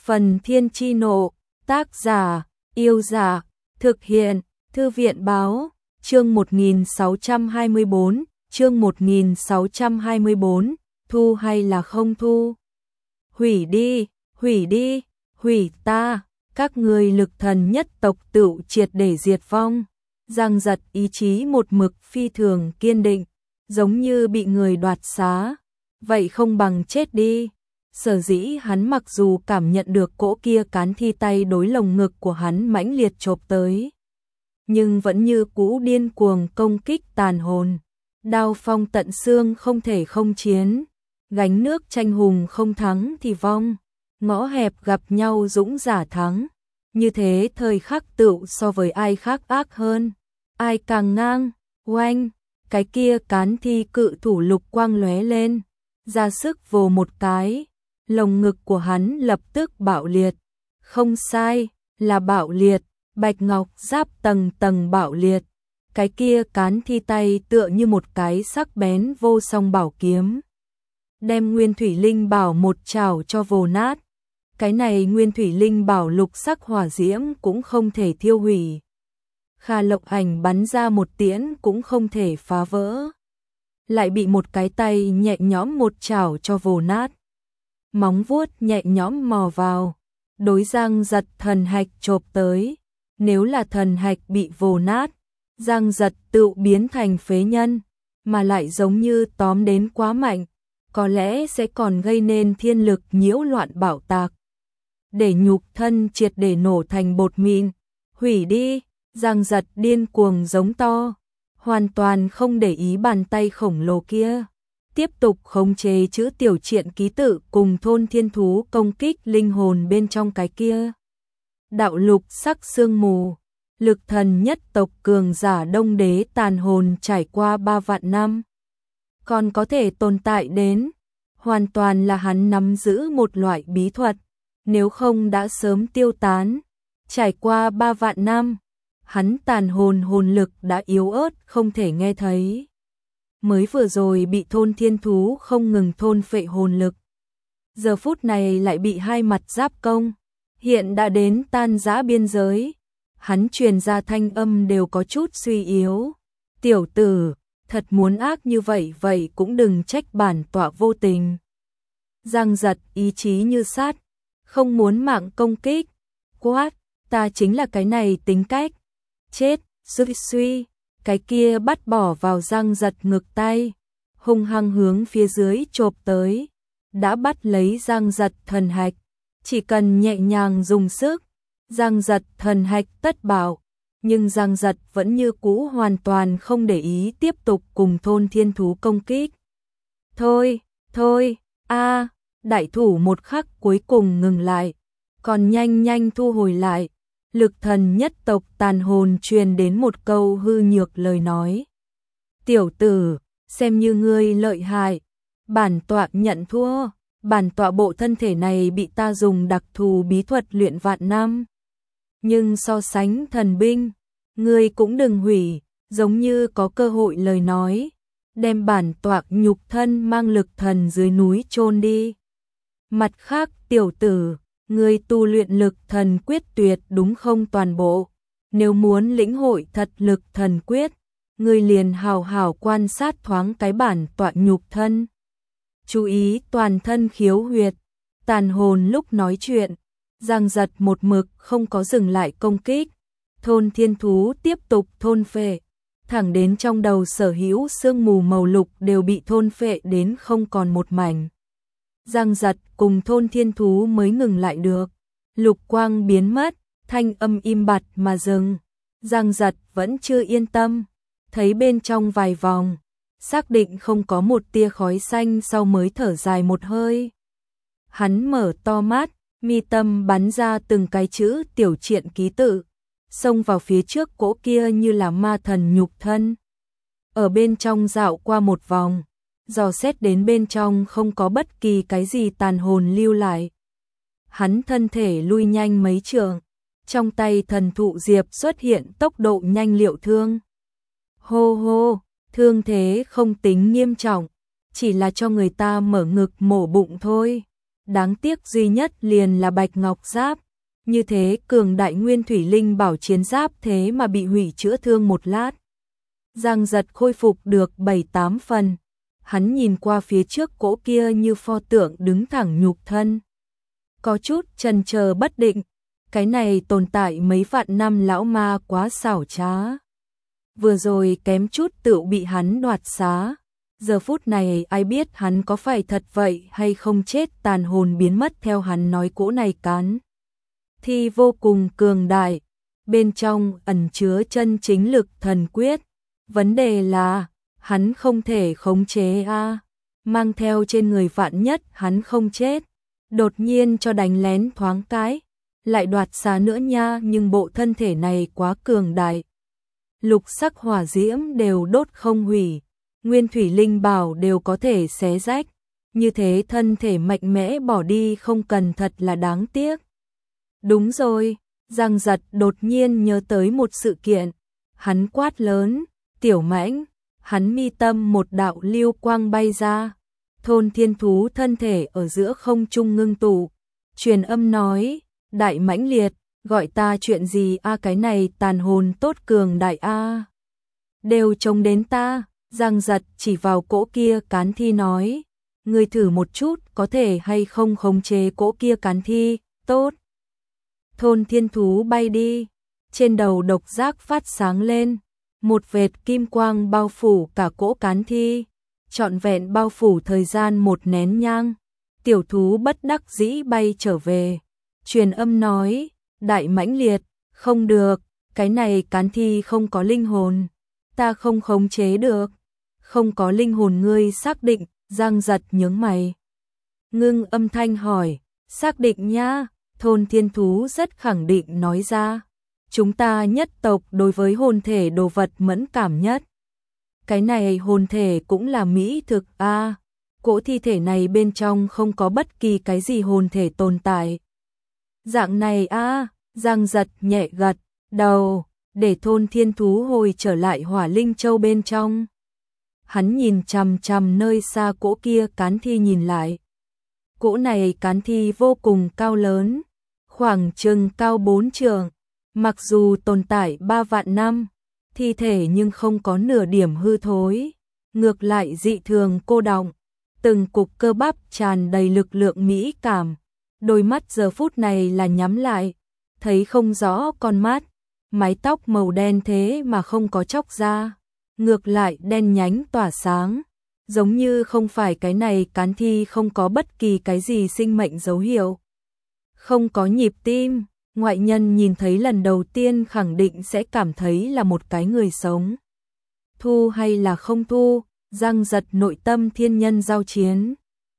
Phần Thiên Chi Nộ, tác giả, Yêu Giả, thực hiện, Thư viện Báo, chương 1624, chương 1624, thu hay là không thu? Hủy đi, hủy đi, hủy ta, các ngươi lực thần nhất tộc tựu triệt để diệt vong. Giang Giật ý chí một mực phi thường kiên định, giống như bị người đoạt xá, vậy không bằng chết đi. Sở dĩ hắn mặc dù cảm nhận được cỗ kia cán thi tay đối lồng ngực của hắn mãnh liệt chộp tới, nhưng vẫn như cũ điên cuồng công kích tàn hồn. Đao phong tận xương không thể không chiến, gánh nước tranh hùng không thắng thì vong, ngõ hẹp gặp nhau dũng giả thắng. Như thế thời khắc tựu so với ai khác ác hơn, ai càng ngang, oanh, cái kia cán thi cự thủ lục quang lóe lên, ra sức vồ một cái, lồng ngực của hắn lập tức bạo liệt. Không sai, là bạo liệt, bạch ngọc giáp tầng tầng bạo liệt. Cái kia cán thi tay tựa như một cái sắc bén vô song bảo kiếm, đem Nguyên Thủy Linh Bảo một chảo cho vồ nát. Cái này Nguyên Thủy Linh Bảo lục sắc hỏa diễm cũng không thể thiêu hủy. Kha Lộc Ảnh bắn ra một tiễn cũng không thể phá vỡ, lại bị một cái tay nhẹ nhõm một chảo cho vồ nát. Móng vuốt nhẹ nhõm mò vào, đối Giang Giật thần hạch chộp tới. Nếu là thần hạch bị vồ nát, Giang Giật tự biến thành phế nhân, mà lại giống như tóm đến quá mạnh, có lẽ sẽ còn gây nên thiên lực nhiễu loạn bạo tạc, để nhục thân triệt để nổ thành bột mịn. Hủy đi, Giang Giật điên cuồng giống to, hoàn toàn không để ý bàn tay khổng lồ kia, tiếp tục khống chế chữ tiểu triện ký tự cùng thôn thiên thú công kích linh hồn bên trong cái kia. Đạo lục sắc sương mù, lực thần nhất tộc cường giả Đông Đế tàn hồn trải qua 3 vạn năm, còn có thể tồn tại đến, hoàn toàn là hắn nắm giữ một loại bí thuật, nếu không đã sớm tiêu tán. Trải qua 3 vạn năm, hắn tàn hồn hồn lực đã yếu ớt không thể nghe thấy. Mới vừa rồi bị thôn thiên thú không ngừng thôn phệ hồn lực, giờ phút này lại bị hai mặt giáp công, hiện đã đến tan rã biên giới. Hắn truyền ra thanh âm đều có chút suy yếu. Tiểu tử, thật muốn ác như vậy vậy cũng đừng trách bản tọa vô tình. Giang Giật ý chí như sát, không muốn mạng công kích, quát, ta chính là cái này tính cách. Chết, suy, cái kia bắt bỏ vào Giang Giật ngực tay, hung hăng hướng phía dưới chộp tới, đã bắt lấy Giang Giật thần hạch, chỉ cần nhẹ nhàng dùng sức, Giang Giật thần hạch tất bảo. Nhưng Giang Giật vẫn như cũ hoàn toàn không để ý, tiếp tục cùng thôn thiên thú công kích. Thôi, thôi, đại thủ một khắc cuối cùng ngừng lại, còn nhanh nhanh thu hồi lại. Lực thần nhất tộc tàn hồn truyền đến một câu hư nhược lời nói. Tiểu tử, xem như ngươi lợi hại, bản tọa nhận thua. Bản tọa bộ thân thể này bị ta dùng đặc thù bí thuật luyện vạn năm, nhưng so sánh thần binh, ngươi cũng đừng hủy. Giống như có cơ hội lời nói, đem bản tọa nhục thân mang lực thần dưới núi chôn đi. Mặt khác tiểu tử, ngươi tu luyện lực thần quyết tuyệt đúng không toàn bộ? Nếu muốn lĩnh hội thật lực thần quyết, ngươi liền hào hào quan sát thoáng cái bản tọa nhục thân. Chú ý toàn thân khiếu huyệt, tàn hồn lúc nói chuyện. Giang Giật một mực không có dừng lại công kích. Thôn thiên thú tiếp tục thôn phệ, thẳng đến trong đầu sở hữu sương mù màu lục đều bị thôn phệ đến không còn một mảnh. Giang Giật cùng thôn thiên thú mới ngừng lại được. Lục quang biến mất, thanh âm im bặt mà dừng. Giang Giật vẫn chưa yên tâm, thấy bên trong vài vòng, xác định không có một tia khói xanh sau mới thở dài một hơi. Hắn mở to mắt, mi tâm bắn ra từng cái chữ tiểu triện ký tự, xông vào phía trước cỗ kia như là ma thần nhục thân. Ở bên trong dạo qua một vòng, dò xét đến bên trong không có bất kỳ cái gì tàn hồn lưu lại. Hắn thân thể lui nhanh mấy trượng, trong tay thần thụ diệp xuất hiện tốc độ nhanh liệu thương. Hô hô, thương thế không tính nghiêm trọng, chỉ là cho người ta mở ngực mổ bụng thôi. đáng tiếc duy nhất liền là bạch ngọc giáp, như thế cường đại nguyên thủy linh bảo chiến giáp thế mà bị hủy chữa thương một lát. Giang Giật khôi phục được 7-8 phần, hắn nhìn qua phía trước cỗ kia như pho tượng đứng thẳng nhục thân. Có chút chần chờ bất định, cái này tồn tại mấy vạn năm lão ma quá xảo trá. Vừa rồi kém chút tự bị hắn đoạt xá, giờ phút này ai biết hắn có phải thật vậy hay không, chết tàn hồn biến mất theo hắn nói cỗ này cán. Thì vô cùng cường đại, bên trong ẩn chứa chân chính lực thần quyết. Vấn đề là, hắn không thể khống chế mang theo trên người vạn nhất hắn không chết, đột nhiên cho đánh lén thoáng cái, lại đoạt xá nữa nha, nhưng bộ thân thể này quá cường đại. Lục sắc hỏa diễm đều đốt không hủy, nguyên thủy linh bảo đều có thể xé rách, như thế thân thể mạnh mẽ bỏ đi không cần thật là đáng tiếc. Đúng rồi, Giang Giật đột nhiên nhớ tới một sự kiện, hắn quát lớn, Tiểu Mãnh, hắn mi tâm một đạo lưu quang bay ra, thôn thiên thú thân thể ở giữa không trung ngưng tụ, truyền âm nói, Đại Mãnh Liệt, gọi ta chuyện gì cái này tàn hồn tốt cường đại đều trông đến ta. Giang Giật chỉ vào cỗ kia cán thi nói, ngươi thử một chút có thể hay không khống chế cỗ kia cán thi, tốt. Thôn thiên thú bay đi, trên đầu độc giác phát sáng lên, một vệt kim quang bao phủ cả cỗ cán thi, trọn vẹn bao phủ thời gian một nén nhang. Tiểu thú bất đắc dĩ bay trở về, truyền âm nói, Đại Mãnh Liệt, không được, cái này cán thi không có linh hồn, ta không khống chế được. Không có linh hồn ngươi xác định? Giang Giật nhướng mày, ngưng âm thanh hỏi, xác định nhá. Thôn thiên thú rất khẳng định nói ra, chúng ta nhất tộc đối với hồn thể đồ vật mẫn cảm nhất. Cái này hồn thể cũng là mỹ thực cỗ thi thể này bên trong không có bất kỳ cái gì hồn thể tồn tại. Dạng này Giang Giật nhẹ gật đầu, để thôn thiên thú hồi trở lại hỏa linh châu bên trong. Hắn nhìn chằm chằm nơi xa cỗ kia cán thi nhìn lại. Cỗ này cán thi vô cùng cao lớn, khoảng chừng cao 4 trượng, mặc dù tồn tại 3 vạn năm, thi thể nhưng không có nửa điểm hư thối, ngược lại dị thường cô đọng, từng cục cơ bắp tràn đầy lực lượng mỹ cảm, đôi mắt giờ phút này là nhắm lại, thấy không rõ con mắt, mái tóc màu đen thế mà không có chóc ra, ngược lại đen nhánh tỏa sáng, giống như không phải cái này cán thi không có bất kỳ cái gì sinh mệnh dấu hiệu. Không có nhịp tim, ngoại nhân nhìn thấy lần đầu tiên khẳng định sẽ cảm thấy là một cái người sống. Thu hay là không thu, Giang Giật nội tâm thiên nhân giao chiến.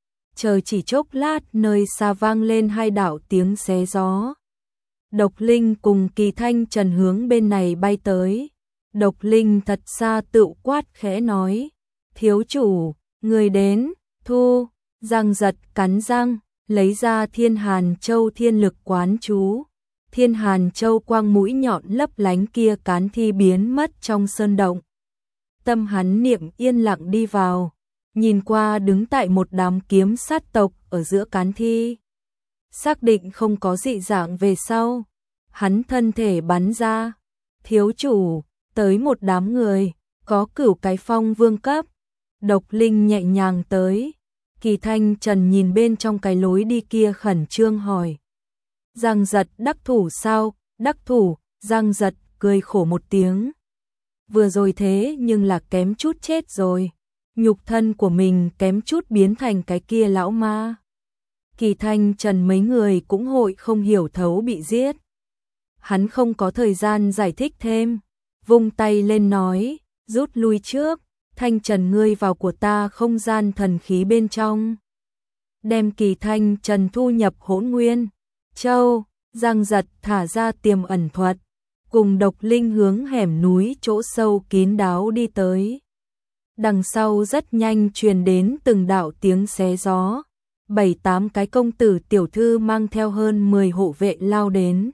Chờ chỉ chốc lát nơi xa vang lên 2 đạo tiếng xé gió. Độc Linh cùng Kỳ Thanh Trần hướng bên này bay tới. Độc Linh thật xa tự quát khẽ nói, thiếu chủ, người đến. Thu. Giang Giật cắn răng, lấy ra Thiên Hàn Châu thiên lực quán chú. Thiên Hàn Châu quang mũi nhọn lấp lánh kia cán thi biến mất trong sơn động. Tâm hắn niệm yên lặng đi vào, nhìn qua đứng tại một đám kiếm sát tộc ở giữa cán thi. Xác định không có dị dạng về sau, hắn thân thể bắn ra, thiếu chủ, tới một đám người, có Cửu cái phong vương cấp. Độc Linh nhẹ nhàng tới, Kỳ Thanh Trần nhìn bên trong cái lối đi kia khẩn trương hỏi. Giang Giật đắc thủ sao? Đắc thủ. Giang Giật cười khổ một tiếng. Vừa rồi thế nhưng là kém chút chết rồi. Nhục thân của mình kém chút biến thành cái kia lão ma. Kỳ Thanh Trần mấy người cũng hội không hiểu thấu bị giết. Hắn không có thời gian giải thích thêm, vung tay lên nói, rút lui trước. Thanh Trần ngươi vào của ta không gian thần khí bên trong. Đem Kỳ Thanh Trần thu nhập Hỗn Nguyên Châu. Giang Giật thả ra tiềm ẩn thuật, cùng Độc Linh hướng hẻm núi chỗ sâu kín đáo đi tới. Đằng sau rất nhanh truyền đến từng đạo tiếng xé gió. 7-8 cái công tử tiểu thư mang theo hơn 10 hộ vệ lao đến.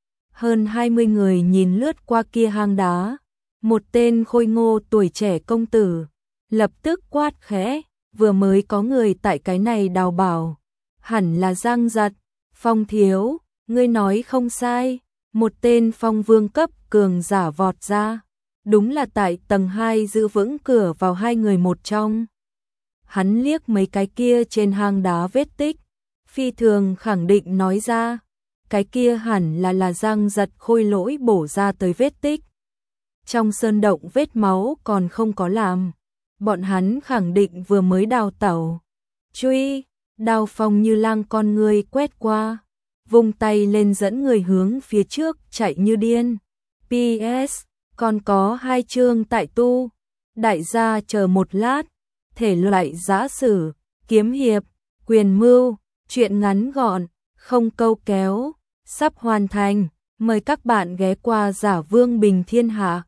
Hơn 20 người nhìn lướt qua kia hang đá. Một tên khôi ngô tuổi trẻ công tử lập tức quát khẽ, vừa mới có người tại cái này đào bảo. hẳn là Giang Giật. Phong thiếu, ngươi nói không sai, một tên phong vương cấp cường giả vọt ra. Đúng là tại tầng 2 giữ vững cửa vào hai người một trong. Hắn liếc mấy cái kia trên hang đá vết tích, phi thường khẳng định nói ra, cái kia hẳn là Giang Giật khôi lỗi bổ ra tới vết tích. Trong sơn động vết máu còn không có làm, bọn hắn khẳng định vừa mới đào tẩu. Truy, Đao Phong như lang con người quét qua, vung tay lên dẫn người hướng phía trước chạy như điên. PS, còn có 2 chương tại tu. Đại gia chờ một lát, thể loại giã sử, kiếm hiệp, quyền mưu, truyện ngắn gọn, không câu kéo, sắp hoàn thành. Mời các bạn ghé qua Giả Vương Bình Thiên Hạ.